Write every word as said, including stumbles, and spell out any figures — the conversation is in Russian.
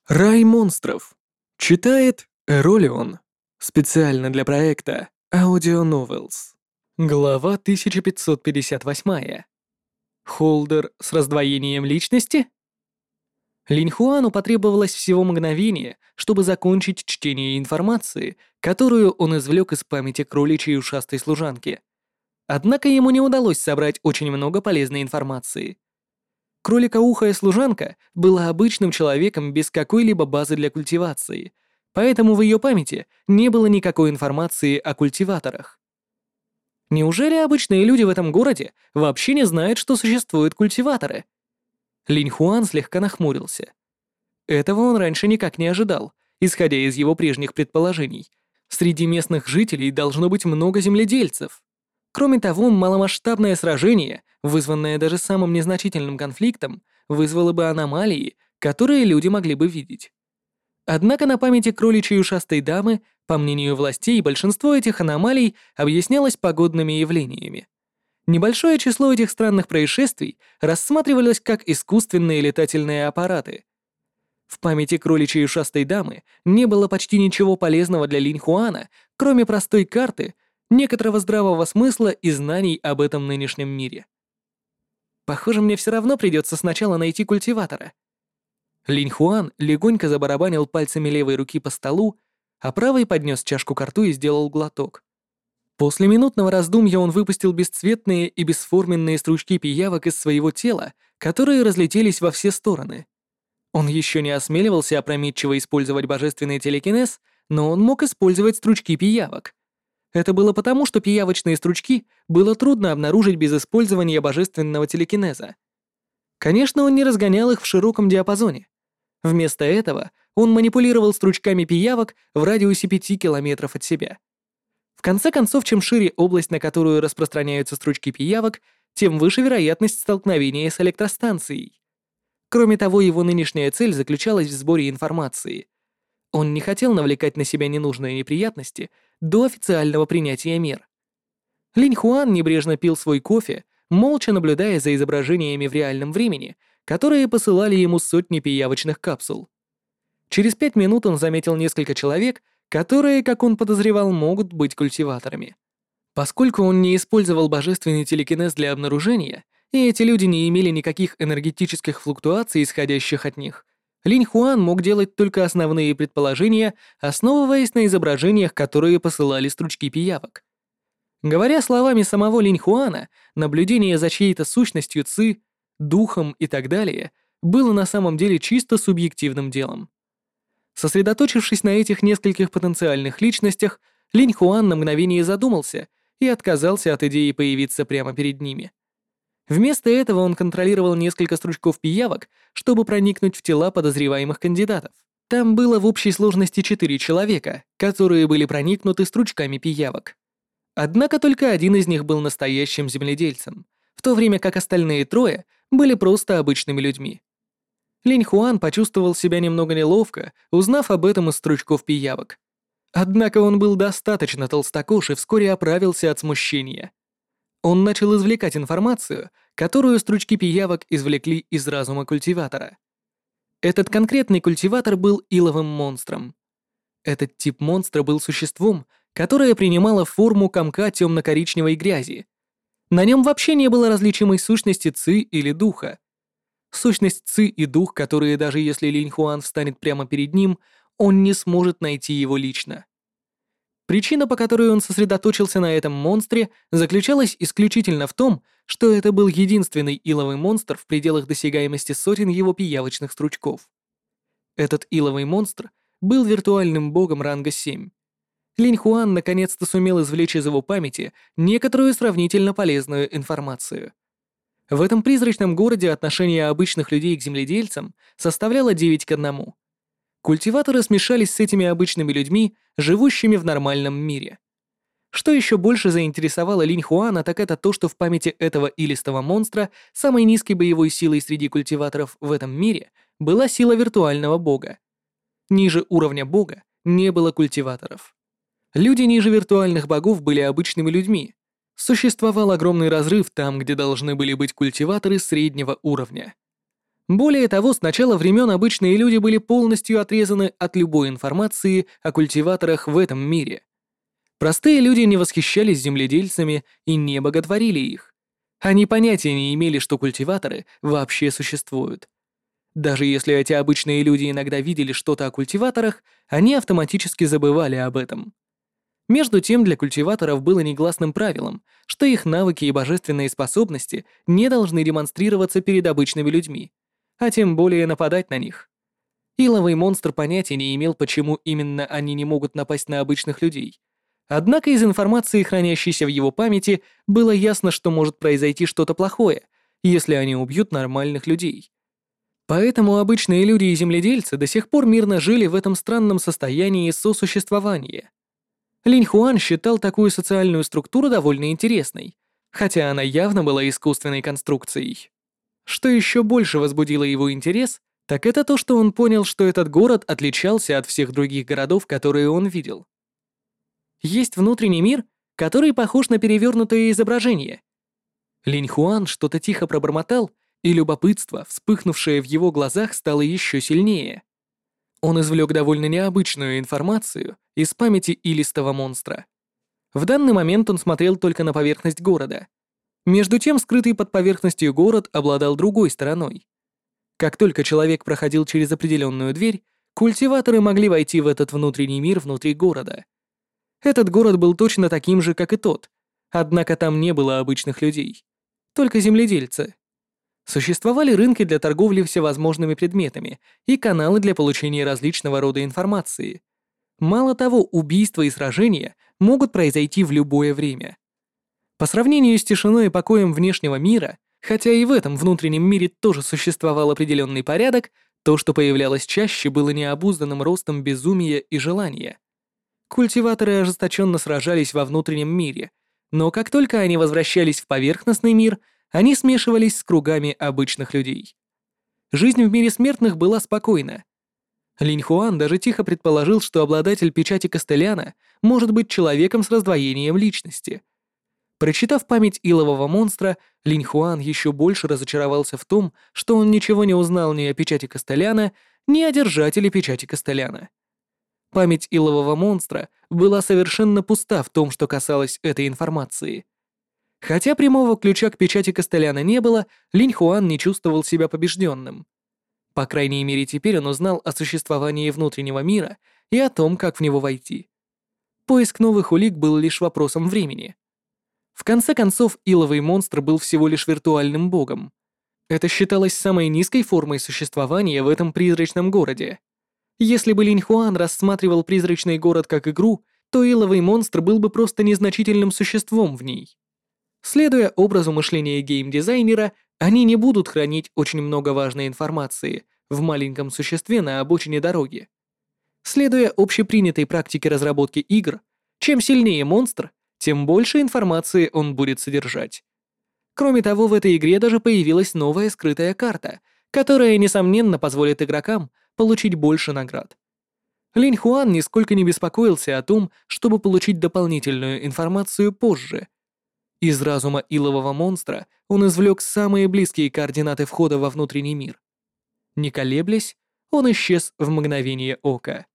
Рай монстров. Читает Эролион. Специально для проекта Audio Novels. Глава тысяча пятьсот пятьдесят восемь. Холдер с раздвоением личности? Линьхуану потребовалось всего мгновение, чтобы закончить чтение информации, которую он извлек из памяти кроличьей ушастой служанки. Однако ему не удалось собрать очень много полезной информации. Кроликоухая служанка была обычным человеком без какой-либо базы для культивации, поэтому в ее памяти не было никакой информации о культиваторах. Неужели обычные люди в этом городе вообще не знают, что существуют культиваторы? Линьхуан слегка нахмурился. Этого он раньше никак не ожидал, исходя из его прежних предположений. Среди местных жителей должно быть много земледельцев. Кроме того, маломасштабное сражение, вызванное даже самым незначительным конфликтом, вызвало бы аномалии, которые люди могли бы видеть. Однако на памяти кроличьей ушастой дамы, по мнению властей, большинство этих аномалий объяснялось погодными явлениями. Небольшое число этих странных происшествий рассматривалось как искусственные летательные аппараты. В памяти кроличьей ушастой дамы не было почти ничего полезного для Линьхуана, кроме простой карты, некоторого здравого смысла и знаний об этом нынешнем мире. Похоже, мне все равно придется сначала найти культиватора. Линьхуан легонько забарабанил пальцами левой руки по столу, а правой поднес чашку ко рту и сделал глоток. После минутного раздумья он выпустил бесцветные и бесформенные стручки пиявок из своего тела, которые разлетелись во все стороны. Он еще не осмеливался опрометчиво использовать божественный телекинез, но он мог использовать стручки пиявок. Это было потому, что пиявочные стручки было трудно обнаружить без использования божественного телекинеза. Конечно, он не разгонял их в широком диапазоне. Вместо этого он манипулировал стручками пиявок в радиусе пяти километров от себя. В конце концов, чем шире область, на которую распространяются стручки пиявок, тем выше вероятность столкновения с электростанцией. Кроме того, его нынешняя цель заключалась в сборе информации. Он не хотел навлекать на себя ненужные неприятности до официального принятия мер. Линьхуан небрежно пил свой кофе, молча наблюдая за изображениями в реальном времени, которые посылали ему сотни пиявочных капсул. Через пять минут он заметил несколько человек, которые, как он подозревал, могут быть культиваторами. Поскольку он не использовал божественный телекинез для обнаружения, и эти люди не имели никаких энергетических флуктуаций, исходящих от них, Линьхуан мог делать только основные предположения, основываясь на изображениях, которые посылали стручки пиявок. Говоря словами самого Линьхуана, наблюдение за чьей-то сущностью ци, духом и так далее было на самом деле чисто субъективным делом. Сосредоточившись на этих нескольких потенциальных личностях, Линьхуан на мгновение задумался и отказался от идеи появиться прямо перед ними. Вместо этого он контролировал несколько стручков пиявок, чтобы проникнуть в тела подозреваемых кандидатов. Там было в общей сложности четыре человека, которые были проникнуты стручками пиявок. Однако только один из них был настоящим земледельцем, в то время как остальные трое были просто обычными людьми. Линьхуан почувствовал себя немного неловко, узнав об этом из стручков пиявок. Однако он был достаточно толстокож и вскоре оправился от смущения. Он начал извлекать информацию, которую стручки пиявок извлекли из разума культиватора. Этот конкретный культиватор был иловым монстром. Этот тип монстра был существом, которое принимало форму комка темно-коричневой грязи. На нем вообще не было различимой сущности ци или духа. Сущность ци и дух, которые даже если Линьхуан встанет прямо перед ним, он не сможет найти его лично. Причина, по которой он сосредоточился на этом монстре, заключалась исключительно в том, что это был единственный иловый монстр в пределах досягаемости сотен его пиявочных стручков. Этот иловый монстр был виртуальным богом ранга семь. Линьхуан наконец-то сумел извлечь из его памяти некоторую сравнительно полезную информацию. В этом призрачном городе отношение обычных людей к земледельцам составляло девять к одному. Культиваторы смешались с этими обычными людьми, живущими в нормальном мире. Что еще больше заинтересовало Линьхуана, так это то, что в памяти этого илистого монстра самой низкой боевой силой среди культиваторов в этом мире была сила виртуального бога. Ниже уровня бога не было культиваторов. Люди ниже виртуальных богов были обычными людьми. Существовал огромный разрыв там, где должны были быть культиваторы среднего уровня. Более того, с начала времен обычные люди были полностью отрезаны от любой информации о культиваторах в этом мире. Простые люди не восхищались земледельцами и не боготворили их. Они понятия не имели, что культиваторы вообще существуют. Даже если эти обычные люди иногда видели что-то о культиваторах, они автоматически забывали об этом. Между тем, для культиваторов было негласным правилом, что их навыки и божественные способности не должны демонстрироваться перед обычными людьми, а тем более нападать на них. Иловый монстр понятия не имел, почему именно они не могут напасть на обычных людей. Однако из информации, хранящейся в его памяти, было ясно, что может произойти что-то плохое, если они убьют нормальных людей. Поэтому обычные люди и земледельцы до сих пор мирно жили в этом странном состоянии сосуществования. Линь Хуан считал такую социальную структуру довольно интересной, хотя она явно была искусственной конструкцией. Что еще больше возбудило его интерес, так это то, что он понял, что этот город отличался от всех других городов, которые он видел. Есть внутренний мир, который похож на перевернутое изображение. Линь Хуан что-то тихо пробормотал, и любопытство, вспыхнувшее в его глазах, стало еще сильнее. Он извлек довольно необычную информацию из памяти илистого монстра. В данный момент он смотрел только на поверхность города. Между тем, скрытый под поверхностью город обладал другой стороной. Как только человек проходил через определенную дверь, культиваторы могли войти в этот внутренний мир внутри города. Этот город был точно таким же, как и тот, однако там не было обычных людей, только земледельцы. Существовали рынки для торговли всевозможными предметами и каналы для получения различного рода информации. Мало того, убийства и сражения могут произойти в любое время. По сравнению с тишиной и покоем внешнего мира, хотя и в этом внутреннем мире тоже существовал определенный порядок, то, что появлялось чаще, было необузданным ростом безумия и желания. Культиваторы ожесточенно сражались во внутреннем мире, но как только они возвращались в поверхностный мир, они смешивались с кругами обычных людей. Жизнь в мире смертных была спокойна. Линь Хуан даже тихо предположил, что обладатель печати Костеляна может быть человеком с раздвоением личности. Прочитав память илового монстра, Линь Хуан еще больше разочаровался в том, что он ничего не узнал ни о печати Костеляна, ни о держателе печати Костеляна. Память илового монстра была совершенно пуста в том, что касалось этой информации. Хотя прямого ключа к печати Костеляна не было, Линь Хуан не чувствовал себя побежденным. По крайней мере, теперь он узнал о существовании внутреннего мира и о том, как в него войти. Поиск новых улик был лишь вопросом времени. В конце концов, иловый монстр был всего лишь виртуальным богом. Это считалось самой низкой формой существования в этом призрачном городе. Если бы Линь Хуан рассматривал призрачный город как игру, то иловый монстр был бы просто незначительным существом в ней. Следуя образу мышления геймдизайнера, они не будут хранить очень много важной информации в маленьком существе на обочине дороги. Следуя общепринятой практике разработки игр, чем сильнее монстр, тем больше информации он будет содержать. Кроме того, в этой игре даже появилась новая скрытая карта, которая, несомненно, позволит игрокам получить больше наград. Линь Хуан нисколько не беспокоился о том, чтобы получить дополнительную информацию позже. Из разума илового монстра он извлек самые близкие координаты входа во внутренний мир. Не колеблясь, он исчез в мгновение ока.